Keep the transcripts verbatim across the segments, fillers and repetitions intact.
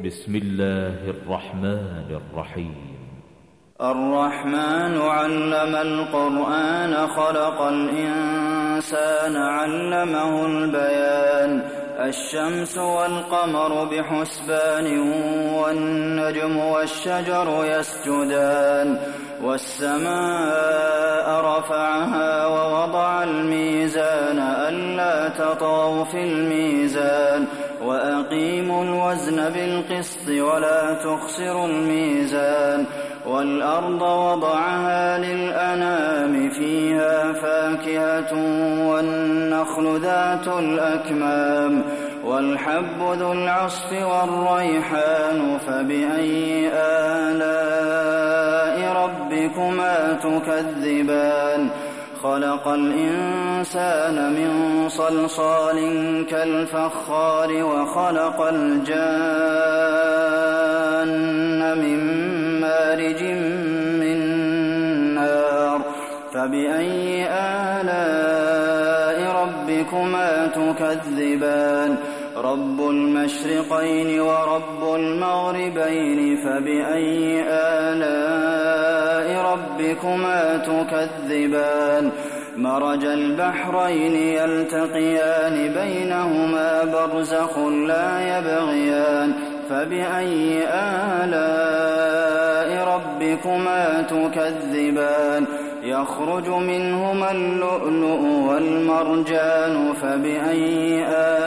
بسم الله الرحمن الرحيم. الرحمن علم القرآن خلق الإنسان علمه البيان. الشمس والقمر بحسبان والنجم والشجر يسجدان. والسماء رفعها ووضع الميزان ألا تطغوا في الميزان وأقيموا الوزن بالقسط ولا تخسروا الميزان. والأرض وضعها للأنام فيها فاكهة والنخل ذات الأكمام والحب ذو العصف والريحان فبأي آلاء ربكما تكذبان. خلق الإنسان من صلصال كالفخار وخلق الجان من مارج من نار فبأي آلاء ربكما تكذبان. رب المشرقين ورب المغربين فبأي آلاء ربكما تكذبان. مرج البحرين يلتقيان بينهما برزخ لا يبغيان فبأي آلاء ربكما تكذبان. يخرج منهما اللؤلؤ والمرجان فبأي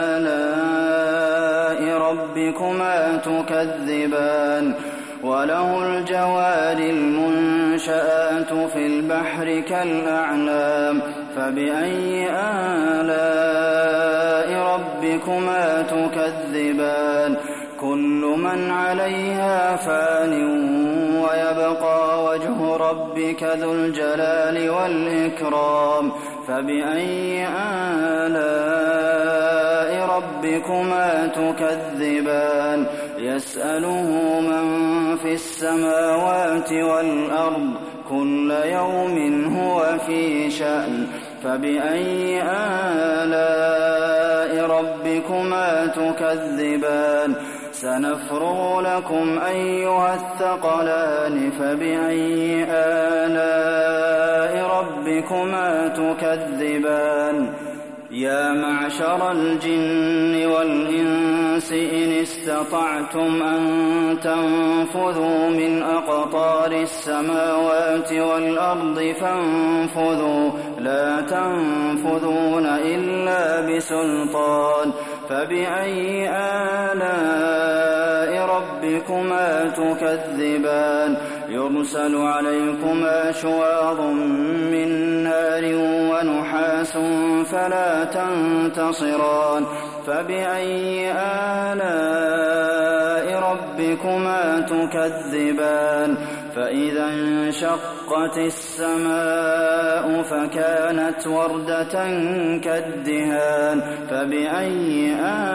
آلاء ربكما تكذبان. وله الجوار المنشآت في البحر كالأعلام فبأي آلاء ربكما تكذبان. كل من عليها فان ويبقى وجه ربك ذو الجلال والإكرام فبأي آلاء ربكما تكذبان. يسأله من في السماوات والأرض كل يوم هو في شأن فبأي آلاء ربكما تكذبان. سنفرغ لكم أيها الثقلان فبأي آلاء ربكما تكذبان. يا معشر الجن والإنس إن استطعتم أن تنفذوا من أقطار السماوات والأرض فانفذوا لا تنفذون إلا بسلطان فبأي آلاء ربكما تكذبان. يرسل عليكما شواظ من نار ونحاس فلا تنتصران فبأي آلاء ربكما تكذبان. فإذا انشقت السماء فكانت وردة كالدهان فبأي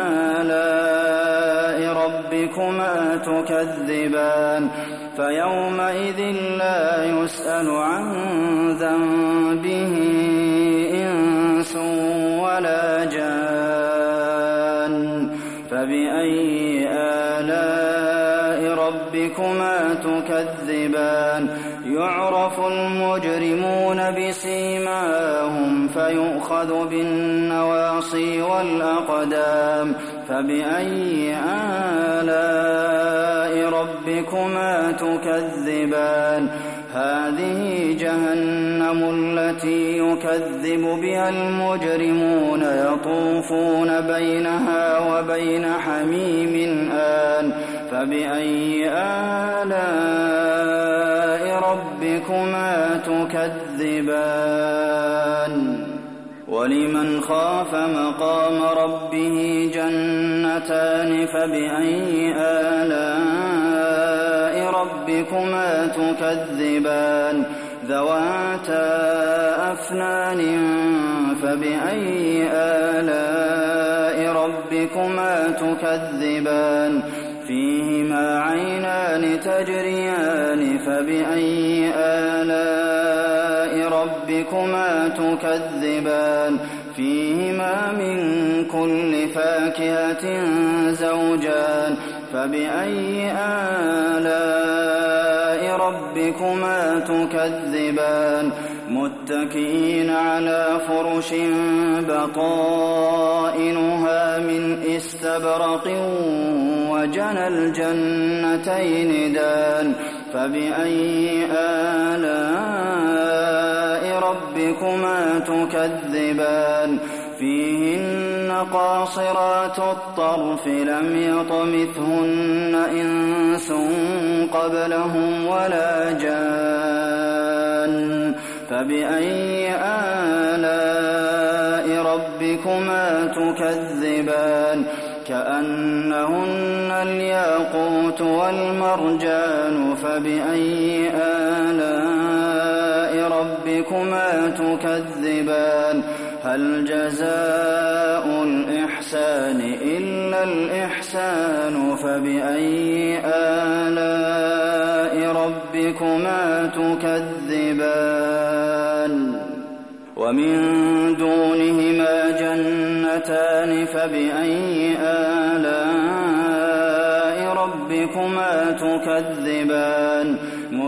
آلاء ربكما تكذبان. فيومئذ لا يسأل عن ذنبه إنس ولا جان فبأي آلاء ربكما تكذبان. يعرف المجرمون بسيماهم فيؤخذ بالنواصي والأقدام فبأي آلاء ربكما تكذبان. هذه جهنم التي يكذب بها المجرمون يطوفون بينها وبين حميم آن فبأي آلاء ربكما تكذبان. ولمن خاف مقام ربه جنتان فبأي آلاء ربكما تكذبان. ذواتا أفنان فبأي آلاء ربكما تكذبان. فيهما عينان تجريان فبأي آلاء ربكما تكذبان. فيهما من كل فاكهة زوجان فبأي آلاء ربكما تكذبان متكئين على فرش بطائنها من استبرق وجنى الجنتين دان فبأي آلاء ربكما تكذبان فيهن قاصرات الطرف لم يطمثهن إنس قبلهم ولا جان فبأي آلاء ربكما تكذبان كأنهن الياقوت والمرجان فبأي آلاء ربكما تكذبان هل جزاء الإحسان إلا الإحسان فبأي آلاء ربكما تكذبان ومن دونهما جنتان فبأي آلاء ربكما تكذبان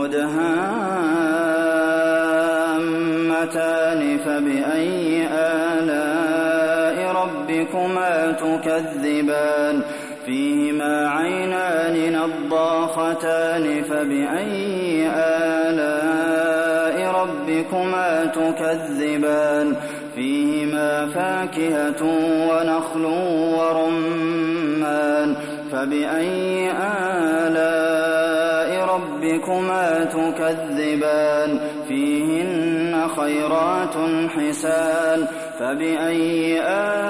مدهامتان فبأي آلاء ربكما تكذبان فيهما عينان نضاختان فبأي آلاء ربكما تكذبان فيهما فاكهة ونخل ورمان فبأي آلاء ربكما تكذبان فيهن خيرات حسان فبأي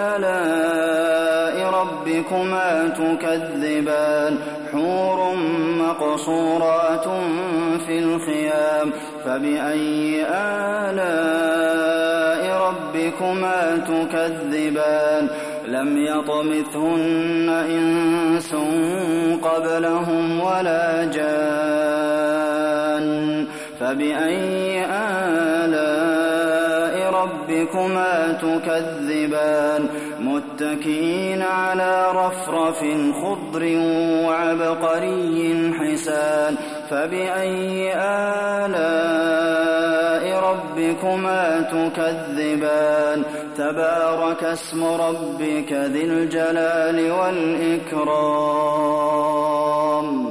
آلاء ربكما تكذبان حور مقصورات في الخيام فبأي آلاء ربكما تكذبان لم يطمثهن إنس قبلهم ولا جان فبأي آلاء ربكما تكذبان متكئين على رفرف خضر وعبقري حسان فبأي آلاء ربكما تكذبان تبارك اسم ربك ذي الجلال والإكرام